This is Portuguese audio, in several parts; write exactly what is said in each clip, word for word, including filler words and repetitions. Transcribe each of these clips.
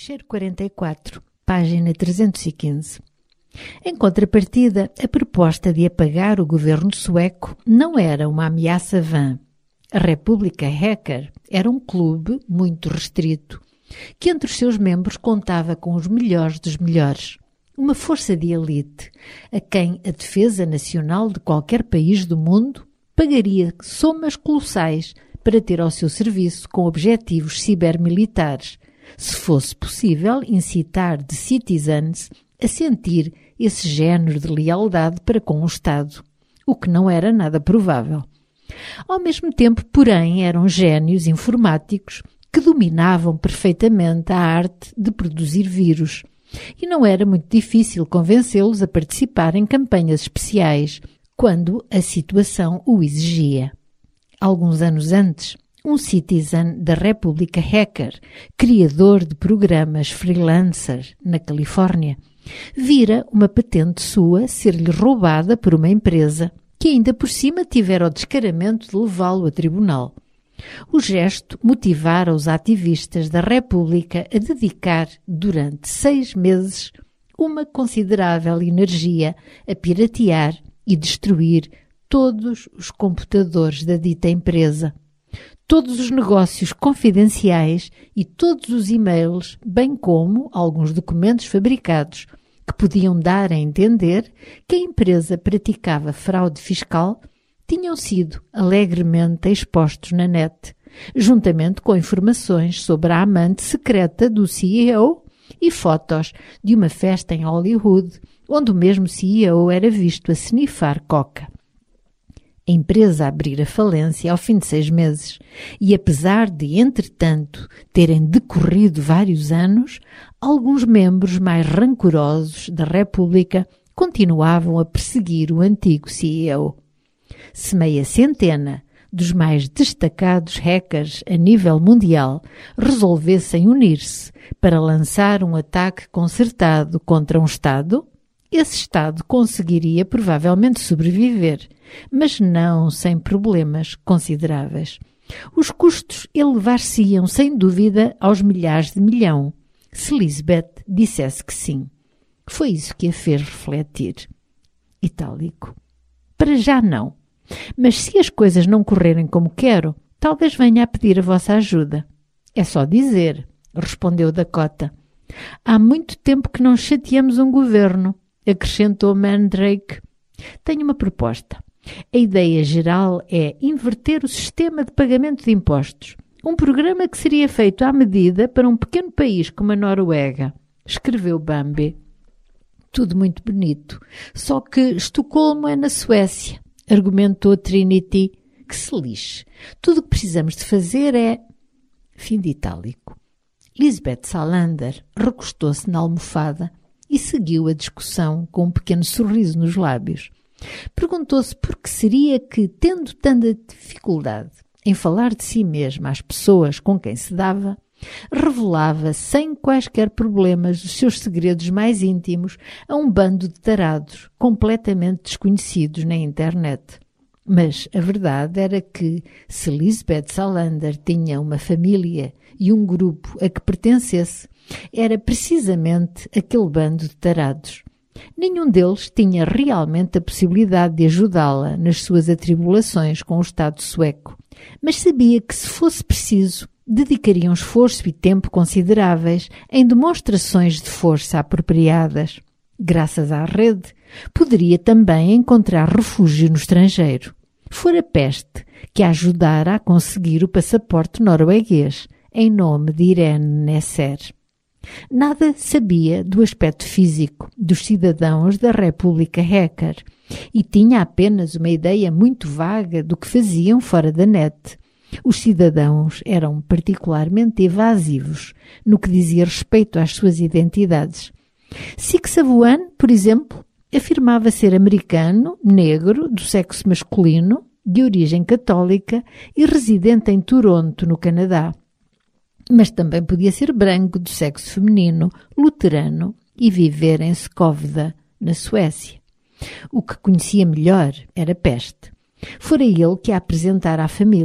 Fecheiro quarenta e quatro, página trezentos e quinze. Em contrapartida, a proposta de apagar o governo sueco não era uma ameaça vã. A República Hacker era um clube muito restrito, que entre os seus membros contava com os melhores dos melhores. Uma força de elite, a quem a defesa nacional de qualquer país do mundo pagaria somas colossais para ter ao seu serviço com objetivos cibermilitares, se fosse possível incitar The Citizens a sentir esse género de lealdade para com o Estado, o que não era nada provável. Ao mesmo tempo, porém, eram génios informáticos que dominavam perfeitamente a arte de produzir vírus, e não era muito difícil convencê-los a participar em campanhas especiais, quando a situação o exigia. Alguns anos antes, um citizen da República Hacker, criador de programas freelancer na Califórnia, vira uma patente sua ser-lhe roubada por uma empresa que ainda por cima tivera o descaramento de levá-lo a tribunal. O gesto motivara os ativistas da República a dedicar, durante seis meses, uma considerável energia a piratear e destruir todos os computadores da dita empresa, todos os negócios confidenciais e todos os e-mails, bem como alguns documentos fabricados que podiam dar a entender que a empresa praticava fraude fiscal, tinham sido alegremente expostos na net, juntamente com informações sobre a amante secreta do C E O e fotos de uma festa em Hollywood, onde o mesmo C E O era visto a snifar coca. A empresa abrira falência ao fim de seis meses e, apesar de, entretanto, terem decorrido vários anos, alguns membros mais rancorosos da República continuavam a perseguir o antigo C E O. Se meia centena dos mais destacados hackers a nível mundial resolvessem unir-se para lançar um ataque concertado contra um Estado, esse Estado conseguiria provavelmente sobreviver, mas não sem problemas consideráveis. Os custos elevar-se-iam sem dúvida aos milhares de milhão, se Lisbeth dissesse que sim. Foi isso que a fez refletir. Itálico. Para já não. Mas se as coisas não correrem como quero, talvez venha a pedir a vossa ajuda. É só dizer, respondeu Dakota. Há muito tempo que não chateamos um governo, acrescentou Mandrake. Tenho uma proposta. A ideia geral é inverter o sistema de pagamento de impostos. Um programa que seria feito à medida para um pequeno país como a Noruega, escreveu Bambi. Tudo muito bonito, só que Estocolmo é na Suécia, argumentou Trinity, que se lixe. Tudo o que precisamos de fazer é... Fim de itálico. Lisbeth Salander recostou-se na almofada e seguiu a discussão com um pequeno sorriso nos lábios. Perguntou-se por que seria que, tendo tanta dificuldade em falar de si mesma às pessoas com quem se dava, revelava sem quaisquer problemas os seus segredos mais íntimos a um bando de tarados completamente desconhecidos na internet. Mas a verdade era que, se Lisbeth Salander tinha uma família e um grupo a que pertencesse, era precisamente aquele bando de tarados. Nenhum deles tinha realmente a possibilidade de ajudá-la nas suas atribulações com o Estado sueco, mas sabia que, se fosse preciso, dedicariam esforço e tempo consideráveis em demonstrações de força apropriadas. Graças à rede, poderia também encontrar refúgio no estrangeiro. Fora a peste que a ajudara a conseguir o passaporte norueguês, em nome de Irene Nesser. Nada sabia do aspecto físico dos cidadãos da República Hacker e tinha apenas uma ideia muito vaga do que faziam fora da net. Os cidadãos eram particularmente evasivos no que dizia respeito às suas identidades. Sixavuan, por exemplo, afirmava ser americano, negro, do sexo masculino, de origem católica e residente em Toronto, no Canadá. Mas também podia ser branco, do sexo feminino, luterano e viver em Skövde, na Suécia. O que conhecia melhor era peste. Fora ele que a apresentara à família,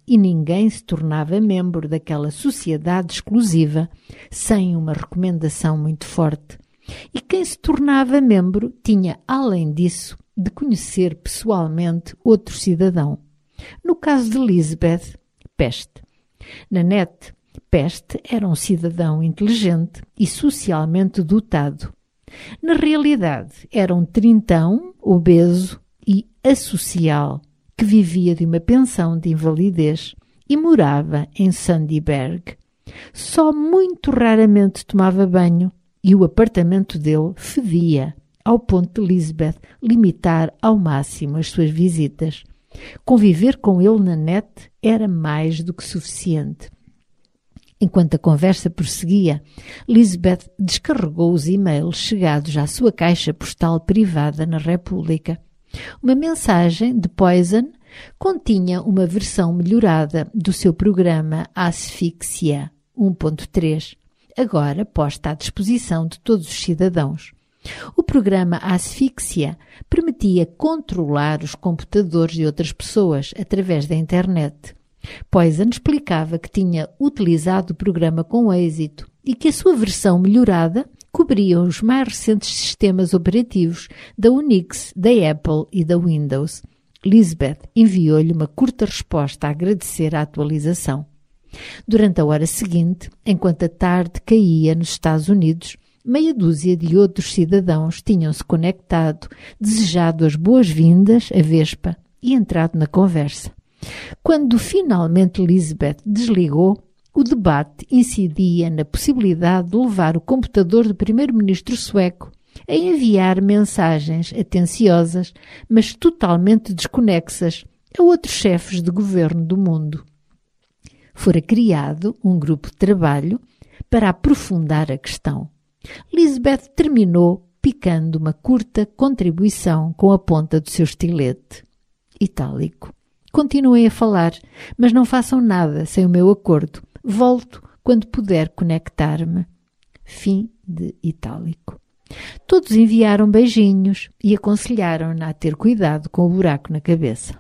e ninguém se tornava membro daquela sociedade exclusiva sem uma recomendação muito forte. E quem se tornava membro tinha, além disso, de conhecer pessoalmente outro cidadão. No caso de Lisbeth, Peste. Nanette, Peste era um cidadão inteligente e socialmente dotado. Na realidade, era um trintão, obeso e associal, que vivia de uma pensão de invalidez e morava em Sandberg. Só muito raramente tomava banho e o apartamento dele fedia, ao ponto de Lisbeth limitar ao máximo as suas visitas. Conviver com ele na net era mais do que suficiente. Enquanto a conversa prosseguia, Lisbeth descarregou os e-mails chegados à sua caixa postal privada na República. Uma mensagem de Poison continha uma versão melhorada do seu programa Asfixia um ponto três, agora posta à disposição de todos os cidadãos. O programa Asfixia permitia controlar os computadores de outras pessoas através da internet. Poison explicava que tinha utilizado o programa com êxito e que a sua versão melhorada cobria os mais recentes sistemas operativos da Unix, da Apple e da Windows. Lisbeth enviou-lhe uma curta resposta a agradecer a atualização. Durante a hora seguinte, enquanto a tarde caía nos Estados Unidos, meia dúzia de outros cidadãos tinham-se conectado, desejado as boas-vindas à Vespa e entrado na conversa. Quando finalmente Lisbeth desligou, o debate incidia na possibilidade de levar o computador do primeiro-ministro sueco a enviar mensagens atenciosas, mas totalmente desconexas, a outros chefes de governo do mundo. Fora criado um grupo de trabalho para aprofundar a questão. Lisbeth terminou picando uma curta contribuição com a ponta do seu estilete. Itálico. Continuem a falar, mas não façam nada sem o meu acordo. Volto quando puder conectar-me. Fim de itálico. Todos enviaram beijinhos e aconselharam-na a ter cuidado com o buraco na cabeça.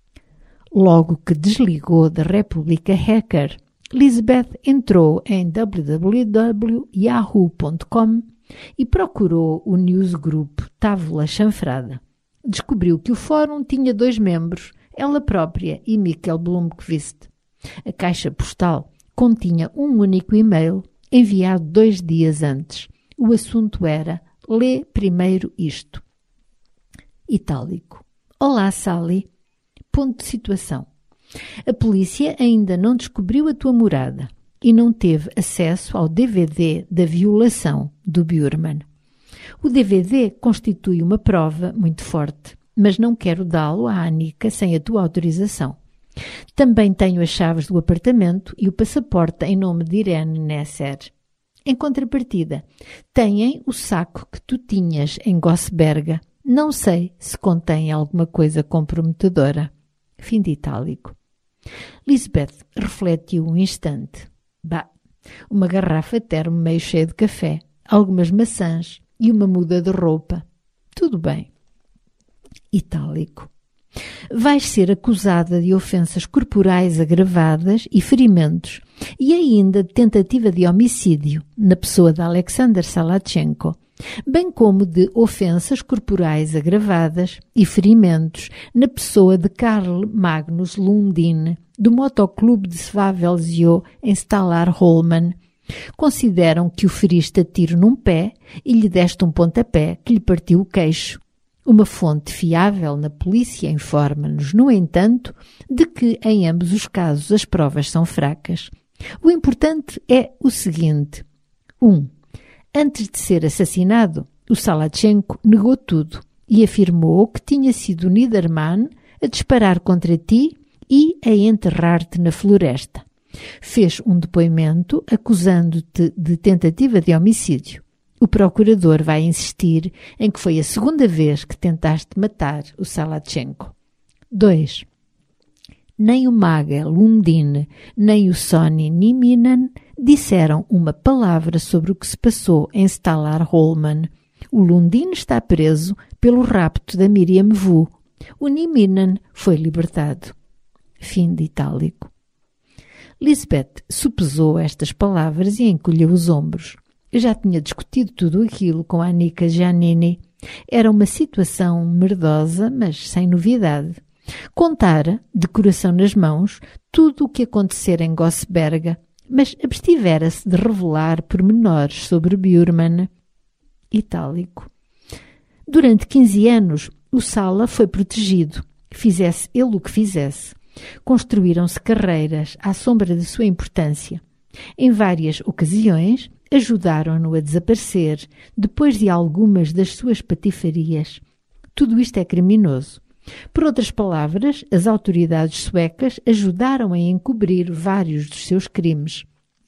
Logo que desligou da República Hacker, Lisbeth entrou em w w w ponto yahoo ponto com e procurou o newsgroup Távola Chanfrada. Descobriu que o fórum tinha dois membros, ela própria e Mikkel Blomqvist. A caixa postal continha um único e-mail enviado dois dias antes. O assunto era: lê primeiro isto. Itálico. Olá, Sally. Ponto de situação. A polícia ainda não descobriu a tua morada e não teve acesso ao D V D da violação do Bjurman. O D V D constitui uma prova muito forte, mas não quero dá-lo à Annika sem a tua autorização. Também tenho as chaves do apartamento e o passaporte em nome de Irene Nesser. Em contrapartida, têm o saco que tu tinhas em Gossberga. Não sei se contém alguma coisa comprometedora. Fim de itálico. Lisbeth refletiu um instante. Bah, uma garrafa termo meio cheia de café, algumas maçãs e uma muda de roupa. Tudo bem. Itálico. Vais ser acusada de ofensas corporais agravadas e ferimentos e ainda de tentativa de homicídio na pessoa de Alexander Salachenko, bem como de ofensas corporais agravadas e ferimentos na pessoa de Karl Magnus Lundin, do motoclube de Svavelzio em Stalar-Holmen. Consideram que o feriste a tiro num pé e lhe deste um pontapé que lhe partiu o queixo. Uma fonte fiável na polícia informa-nos, no entanto, de que em ambos os casos as provas são fracas. O importante é o seguinte. um. Antes de ser assassinado, o Salachenko negou tudo e afirmou que tinha sido Niedermann a disparar contra ti e a enterrar-te na floresta. Fez um depoimento acusando-te de tentativa de homicídio. O procurador vai insistir em que foi a segunda vez que tentaste matar o Salachenko. dois. Nem o Maga Lundin, nem o Sonny Nieminen disseram uma palavra sobre o que se passou em Stalar-Holmen. O Lundin está preso pelo rapto da Miriam Vu. O Nieminen foi libertado. Fim de itálico. Lisbeth supesou estas palavras e encolheu os ombros. Eu já tinha discutido tudo aquilo com a Annika Giannini. Era uma situação merdosa, mas sem novidade. Contara, de coração nas mãos, tudo o que acontecera em Gossberga, mas abstivera-se de revelar pormenores sobre Bjurman. Itálico. Durante quinze anos, o Sala foi protegido, fizesse ele o que fizesse. Construíram-se carreiras à sombra da sua importância. Em várias ocasiões, ajudaram-no a desaparecer depois de algumas das suas patifarias. Tudo isto é criminoso. Por outras palavras, as autoridades suecas ajudaram a encobrir vários dos seus crimes.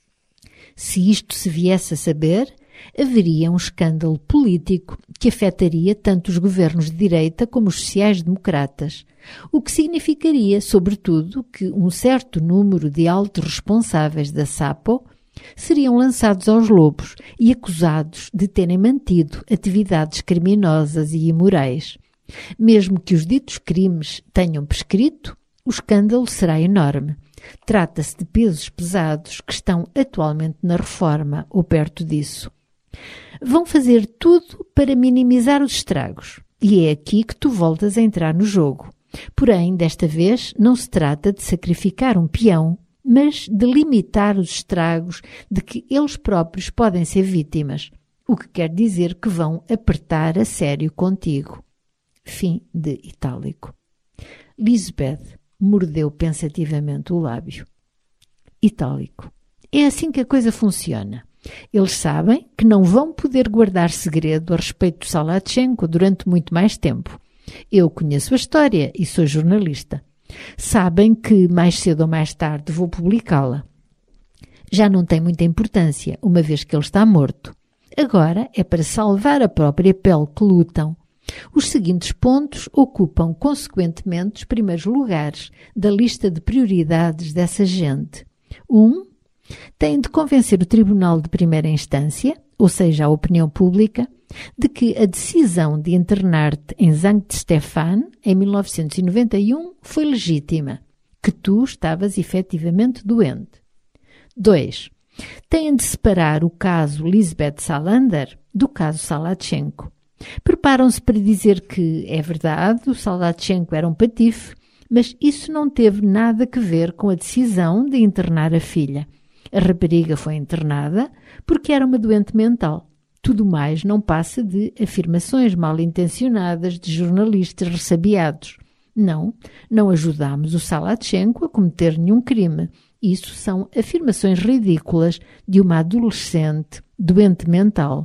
Se isto se viesse a saber, haveria um escândalo político que afetaria tanto os governos de direita como os sociais-democratas, o que significaria, sobretudo, que um certo número de altos responsáveis da SAPO seriam lançados aos lobos e acusados de terem mantido atividades criminosas e imorais. Mesmo que os ditos crimes tenham prescrito, o escândalo será enorme. Trata-se de pesos pesados que estão atualmente na reforma ou perto disso. Vão fazer tudo para minimizar os estragos. E é aqui que tu voltas a entrar no jogo. Porém, desta vez, não se trata de sacrificar um peão, mas de limitar os estragos de que eles próprios podem ser vítimas, o que quer dizer que vão apertar a sério contigo. Fim de itálico. Lisbeth mordeu pensativamente o lábio. Itálico. É assim que a coisa funciona. Eles sabem que não vão poder guardar segredo a respeito do Salatchenko durante muito mais tempo. Eu conheço a história e sou jornalista. Sabem que mais cedo ou mais tarde vou publicá-la. Já não tem muita importância, uma vez que ele está morto. Agora é para salvar a própria pele que lutam. Os seguintes pontos ocupam, consequentemente, os primeiros lugares da lista de prioridades dessa gente. Um, têm de convencer o Tribunal de Primeira Instância, ou seja, a opinião pública, de que a decisão de internar-te em Sankt Stefan, em mil novecentos e noventa e um, foi legítima, que tu estavas efetivamente doente. Dois, têm de separar o caso Lisbeth Salander do caso Salatchenko. Preparam-se para dizer que, é verdade, o Salatchenko era um patife, mas isso não teve nada a ver com a decisão de internar a filha. A rapariga foi internada porque era uma doente mental. Tudo mais não passa de afirmações mal-intencionadas de jornalistas ressabiados. Não, não ajudámos o Salatchenko a cometer nenhum crime. Isso são afirmações ridículas de uma adolescente doente mental.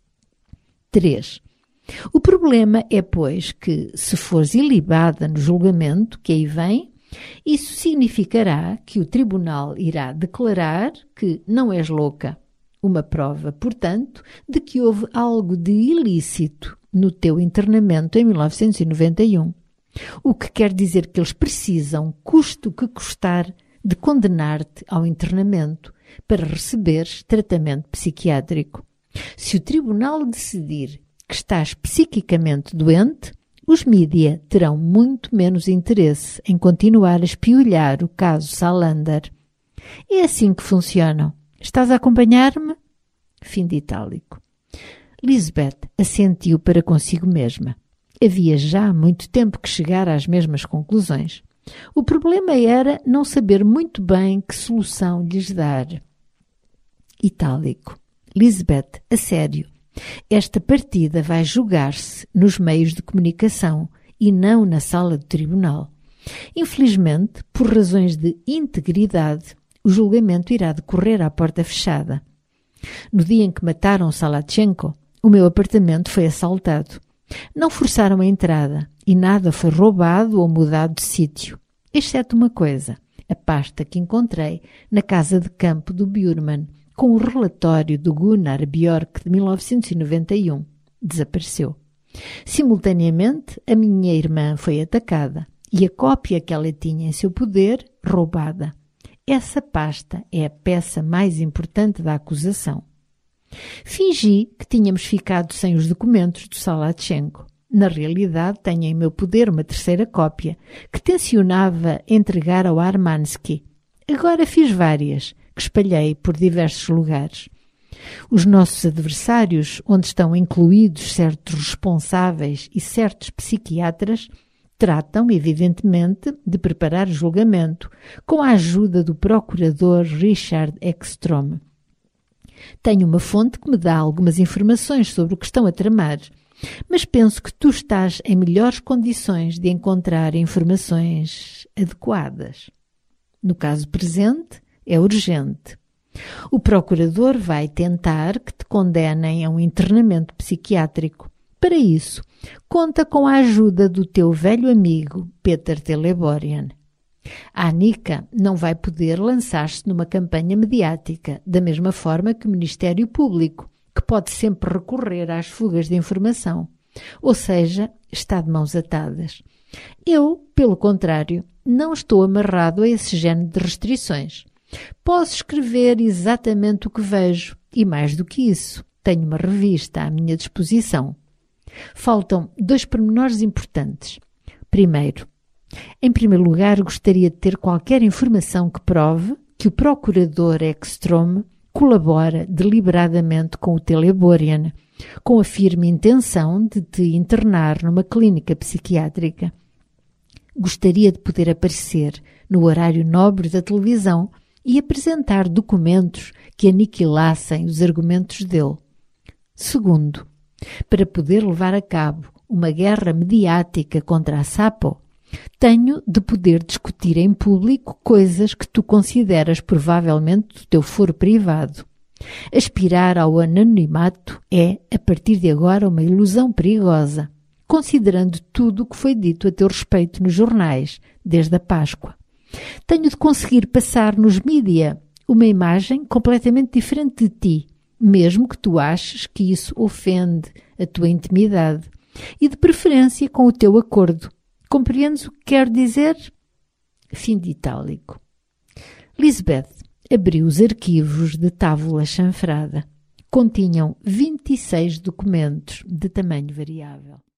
três. O problema é, pois, que, se fores ilibada no julgamento que aí vem, isso significará que o tribunal irá declarar que não és louca. Uma prova, portanto, de que houve algo de ilícito no teu internamento em mil novecentos e noventa e um. O que quer dizer que eles precisam, custe o que custar, de condenar-te ao internamento para receberes tratamento psiquiátrico. Se o tribunal decidir que estás psiquicamente doente, os mídia terão muito menos interesse em continuar a espiolhar o caso Salander. É assim que funcionam. Estás a acompanhar-me? Fim de itálico. Lisbeth assentiu para consigo mesma. Havia já muito tempo que chegara às mesmas conclusões. O problema era não saber muito bem que solução lhes dar. Itálico. Lisbeth, a sério. Esta partida vai jogar-se nos meios de comunicação e não na sala do tribunal. Infelizmente, por razões de integridade, o julgamento irá decorrer à porta fechada. No dia em que mataram Salatchenko, o meu apartamento foi assaltado. Não forçaram a entrada e nada foi roubado ou mudado de sítio, exceto uma coisa, a pasta que encontrei na casa de campo do Bjurman, com o relatório do Gunnar Björk de mil novecentos e noventa e um. Desapareceu. Simultaneamente, a minha irmã foi atacada e a cópia que ela tinha em seu poder, roubada. Essa pasta é a peça mais importante da acusação. Fingi que tínhamos ficado sem os documentos do Salatchenko. Na realidade, tenho em meu poder uma terceira cópia, que tencionava entregar ao Armansky. Agora fiz várias, que espalhei por diversos lugares. Os nossos adversários, onde estão incluídos certos responsáveis e certos psiquiatras, tratam, evidentemente, de preparar julgamento, com a ajuda do procurador Richard Ekstrom. Tenho uma fonte que me dá algumas informações sobre o que estão a tramar, mas penso que tu estás em melhores condições de encontrar informações adequadas. No caso presente, é urgente. O procurador vai tentar que te condenem a um internamento psiquiátrico. Para isso, conta com a ajuda do teu velho amigo Peter Teleborian. A Anika não vai poder lançar-se numa campanha mediática, da mesma forma que o Ministério Público, que pode sempre recorrer às fugas de informação. Ou seja, está de mãos atadas. Eu, pelo contrário, não estou amarrado a esse género de restrições. Posso escrever exatamente o que vejo e, mais do que isso, tenho uma revista à minha disposição. Faltam dois pormenores importantes. Primeiro, em primeiro lugar, gostaria de ter qualquer informação que prove que o procurador Ekstrom colabora deliberadamente com o Teleborian, com a firme intenção de te internar numa clínica psiquiátrica. Gostaria de poder aparecer no horário nobre da televisão e apresentar documentos que aniquilassem os argumentos dele. Segundo, para poder levar a cabo uma guerra mediática contra a Sapo, tenho de poder discutir em público coisas que tu consideras provavelmente do teu foro privado. Aspirar ao anonimato é, a partir de agora, uma ilusão perigosa, considerando tudo o que foi dito a teu respeito nos jornais, desde a Páscoa. Tenho de conseguir passar nos mídia uma imagem completamente diferente de ti, mesmo que tu aches que isso ofende a tua intimidade, e de preferência com o teu acordo. Compreendes o que quero dizer? Fim de itálico. Lisbeth abriu os arquivos de tábula chanfrada. Continham vinte e seis documentos de tamanho variável.